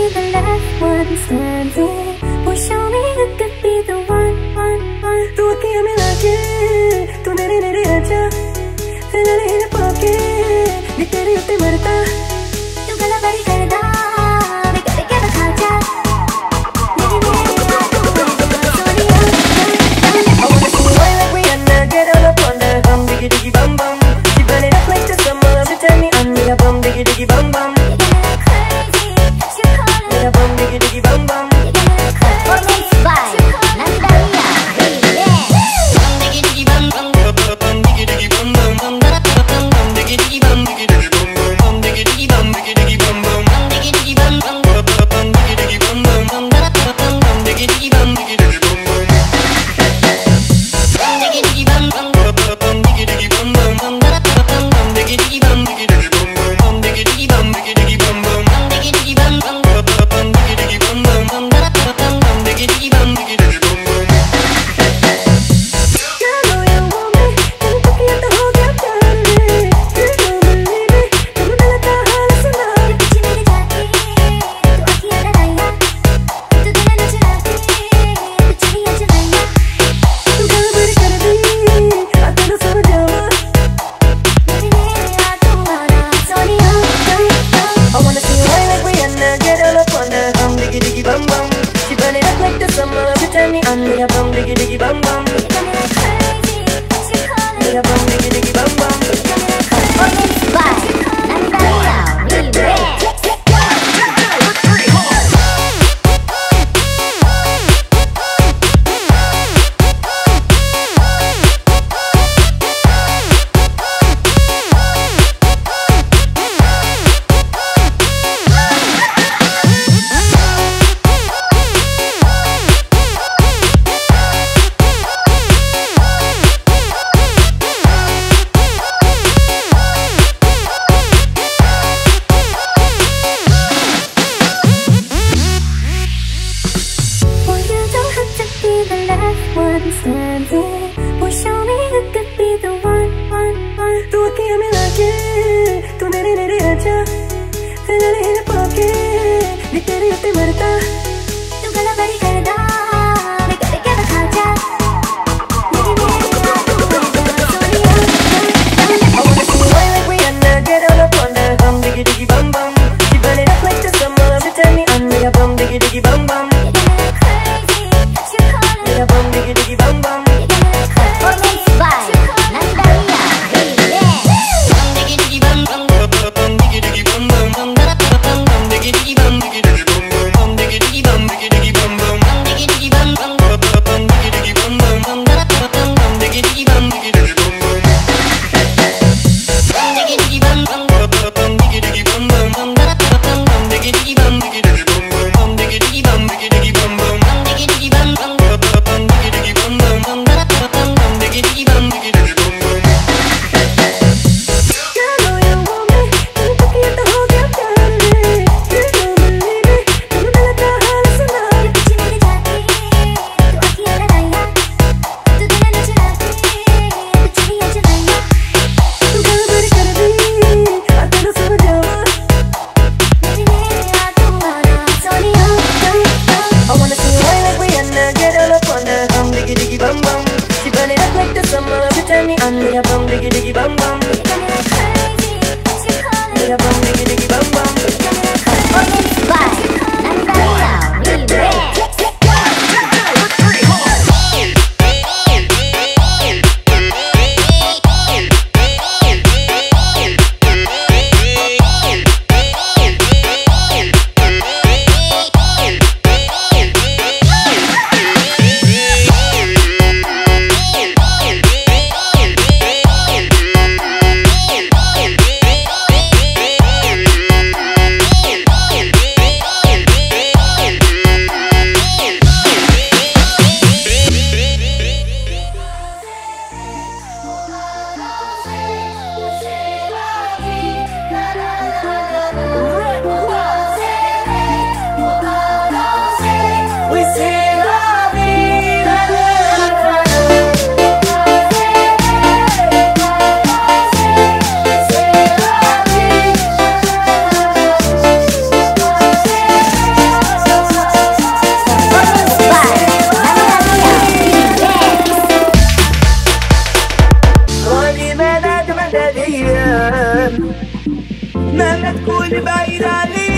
be the last one standing. Boy, show me who could be the one. तू अखियां मिला के तू मेरे नेड़े आजा, फिर नहीं पाके नी तेरे उत्ते मरता। तू गला बड़ी करदा मैं करके दिखा जा। मेरे Sonia I wanna see you wine like Rihanna, get all up on the bum, diggy diggy bum bum. She burn it up like the summer, she turn me on, me a bum, diggy diggy bum bum. Me a bum, diggy diggy bum bum. Performance by Nandalia Remix. Bum diggy diggy bum bum, bum diggy diggy bum bum, bum diggy diggy bum, diggy diggy bum bum, bum diggy diggy bum, diggy diggy bum bum, bum diggy diggy bum bum, bum diggy diggy bum bum, bum diggy diggy bum, diggy diggy bum bum. Bum diggy diggy bum bum, bum diggy diggy bum bum, bum diggy diggy bum, diggy diggy bum bum, bum diggy diggy bum, diggy diggy bum bum, bum diggy diggy bum bum, bum diggy diggy bum bum, bum diggy diggy bum, diggy diggy bum bum. Diggy diggy bum bum, me a bum diggy diggy bum bum. Performance by Nandalia Remix. Standing. Boy, show me who could be the one. तू अखियां मिला के तू मेरे नेड़े आजा, फिर नहीं पाके नी तेरे उत्ते मरता। तू गला बड़ी करदा मैं करके दिखा जा। Sonia I wanna see you wine like Rihanna, get all up on the bum, diggy diggy bum bum. She burn it up like the summer, she turn me on, me a bum, diggy diggy bum bum. Me a bum, diggy diggy bum bum. Performance by Nandalia Remix. Bum diggy diggy bum bum, bum diggy diggy bum bum, bum diggy diggy bum, diggy diggy bum bum, bum diggy diggy مهما تكون بعيد عليا